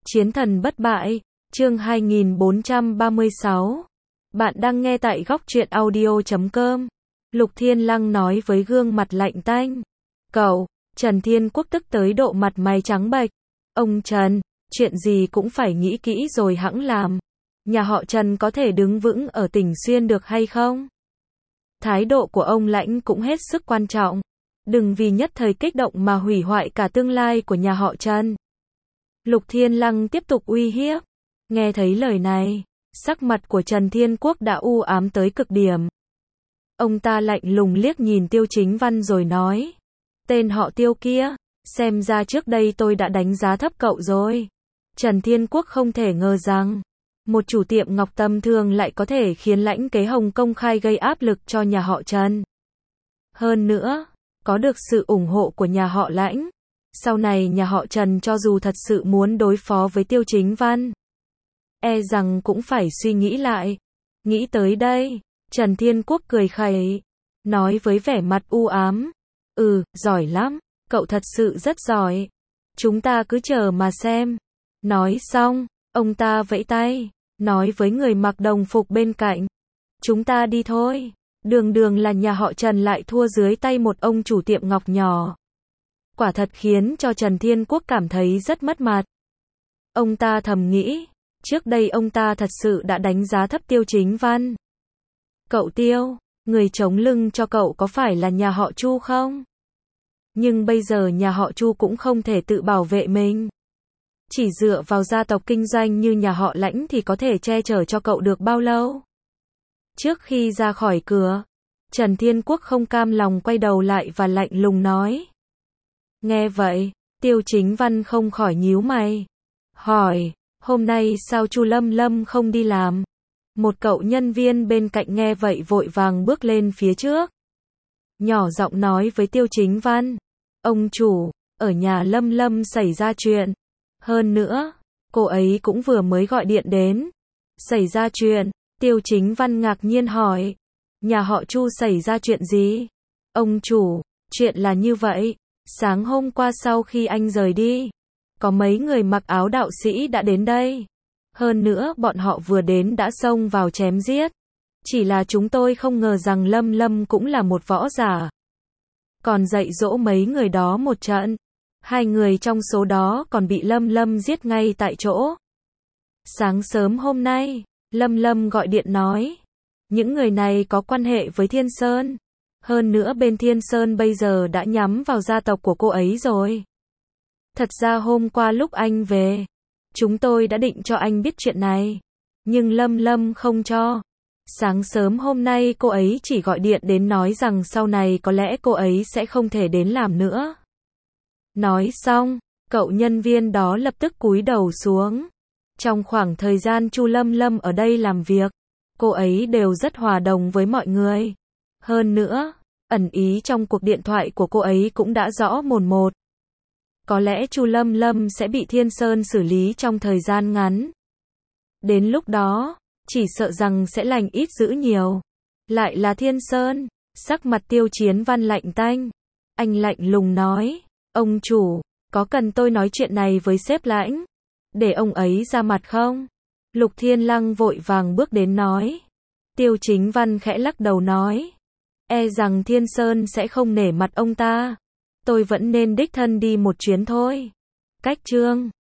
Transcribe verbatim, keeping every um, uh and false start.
Chiến thần bất bại, chương hai nghìn bốn trăm ba mươi sáu. Bạn đang nghe tại góc truyện audio chấm com. Lục Thiên Lăng nói với gương mặt lạnh tanh. Cậu, Trần Thiên Quốc tức tới độ mặt mày trắng bệch. Ông Trần, chuyện gì cũng phải nghĩ kỹ rồi hẵng làm. Nhà họ Trần có thể đứng vững ở tỉnh Xuyên được hay không? Thái độ của ông Lãnh cũng hết sức quan trọng. Đừng vì nhất thời kích động mà hủy hoại cả tương lai của nhà họ Trần. Lục Thiên Lăng tiếp tục uy hiếp. Nghe thấy lời này, sắc mặt của Trần Thiên Quốc đã u ám tới cực điểm. Ông ta lạnh lùng liếc nhìn Tiêu Chính Văn rồi nói. Tên họ Tiêu kia, xem ra trước đây tôi đã đánh giá thấp cậu rồi. Trần Thiên Quốc không thể ngờ rằng, một chủ tiệm ngọc tầm thường lại có thể khiến Lãnh Kế Hồng công khai gây áp lực cho nhà họ Trần. Hơn nữa, có được sự ủng hộ của nhà họ Lãnh. Sau này nhà họ Trần cho dù thật sự muốn đối phó với Tiêu Chính Văn, e rằng cũng phải suy nghĩ lại. Nghĩ tới đây, Trần Thiên Quốc cười khẩy, nói với vẻ mặt u ám. Ừ, giỏi lắm, cậu thật sự rất giỏi. Chúng ta cứ chờ mà xem. Nói xong, ông ta vẫy tay, nói với người mặc đồng phục bên cạnh. Chúng ta đi thôi. Đường đường là nhà họ Trần lại thua dưới tay một ông chủ tiệm ngọc nhỏ. Quả thật khiến cho Trần Thiên Quốc cảm thấy rất mất mặt. Ông ta thầm nghĩ, trước đây ông ta thật sự đã đánh giá thấp Tiêu Chính Văn. Cậu Tiêu, người chống lưng cho cậu có phải là nhà họ Chu không? Nhưng bây giờ nhà họ Chu cũng không thể tự bảo vệ mình. Chỉ dựa vào gia tộc kinh doanh như nhà họ Lãnh thì có thể che chở cho cậu được bao lâu? Trước khi ra khỏi cửa, Trần Thiên Quốc không cam lòng quay đầu lại và lạnh lùng nói. Nghe vậy, Tiêu Chính Văn không khỏi nhíu mày. Hỏi, hôm nay sao Chu Lâm Lâm không đi làm? Một cậu nhân viên bên cạnh nghe vậy vội vàng bước lên phía trước. Nhỏ giọng nói với Tiêu Chính Văn. Ông chủ, ở nhà Lâm Lâm xảy ra chuyện. Hơn nữa, cô ấy cũng vừa mới gọi điện đến. Xảy ra chuyện, Tiêu Chính Văn ngạc nhiên hỏi. Nhà họ Chu xảy ra chuyện gì? Ông chủ, chuyện là như vậy. Sáng hôm qua sau khi anh rời đi, có mấy người mặc áo đạo sĩ đã đến đây. Hơn nữa bọn họ vừa đến đã xông vào chém giết. Chỉ là chúng tôi không ngờ rằng Lâm Lâm cũng là một võ giả. Còn dạy dỗ mấy người đó một trận. Hai người trong số đó còn bị Lâm Lâm giết ngay tại chỗ. Sáng sớm hôm nay, Lâm Lâm gọi điện nói. Những người này có quan hệ với Thiên Sơn. Hơn nữa bên Thiên Sơn bây giờ đã nhắm vào gia tộc của cô ấy rồi. Thật ra hôm qua lúc anh về, chúng tôi đã định cho anh biết chuyện này. Nhưng Lâm Lâm không cho. Sáng sớm hôm nay cô ấy chỉ gọi điện đến nói rằng sau này có lẽ cô ấy sẽ không thể đến làm nữa. Nói xong, cậu nhân viên đó lập tức cúi đầu xuống. Trong khoảng thời gian Chu Lâm Lâm ở đây làm việc, cô ấy đều rất hòa đồng với mọi người. Hơn nữa, ẩn ý trong cuộc điện thoại của cô ấy cũng đã rõ mồn một. Có lẽ Chu Lâm Lâm sẽ bị Thiên Sơn xử lý trong thời gian ngắn. Đến lúc đó, chỉ sợ rằng sẽ lành ít dữ nhiều. Lại là Thiên Sơn, sắc mặt Tiêu Chiến Văn lạnh tanh. Anh lạnh lùng nói, ông chủ, có cần tôi nói chuyện này với sếp Lãnh? Để ông ấy ra mặt không? Lục Thiên Lăng vội vàng bước đến nói. Tiêu Chính Văn khẽ lắc đầu nói. E rằng Thiên Sơn sẽ không nể mặt ông ta. Tôi vẫn nên đích thân đi một chuyến thôi. Cách chương